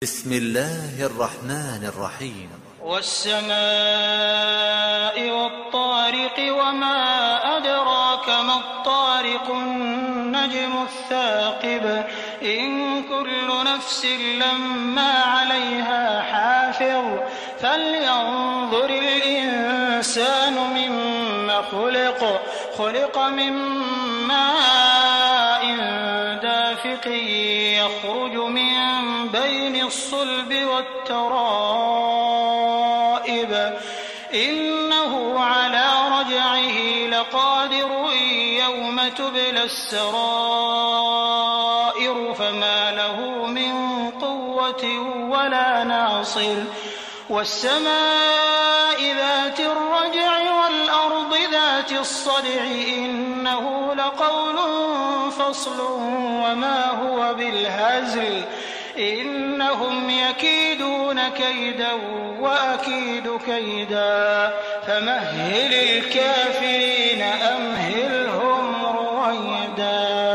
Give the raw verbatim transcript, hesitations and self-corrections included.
بسم الله الرحمن الرحيم. والسماء والطارق وما أدراك ما الطارق النجم الثاقب إن كل نفس لما عليها حافظ فلينظر الإنسان مما خلق خلق من ماء دافق يخرج من بين الصلب والترائب إنه على رجعه لقادر يوم تبلى السرائر فما له من قوة ولا ناصر والسماء ذات الرجع والأرض ذات الصدع إنه لقول فصل وما هو بالهزل إنهم يكيدون كيدا وأكيد كيدا فمهل الكافرين أمهلهم رويدا.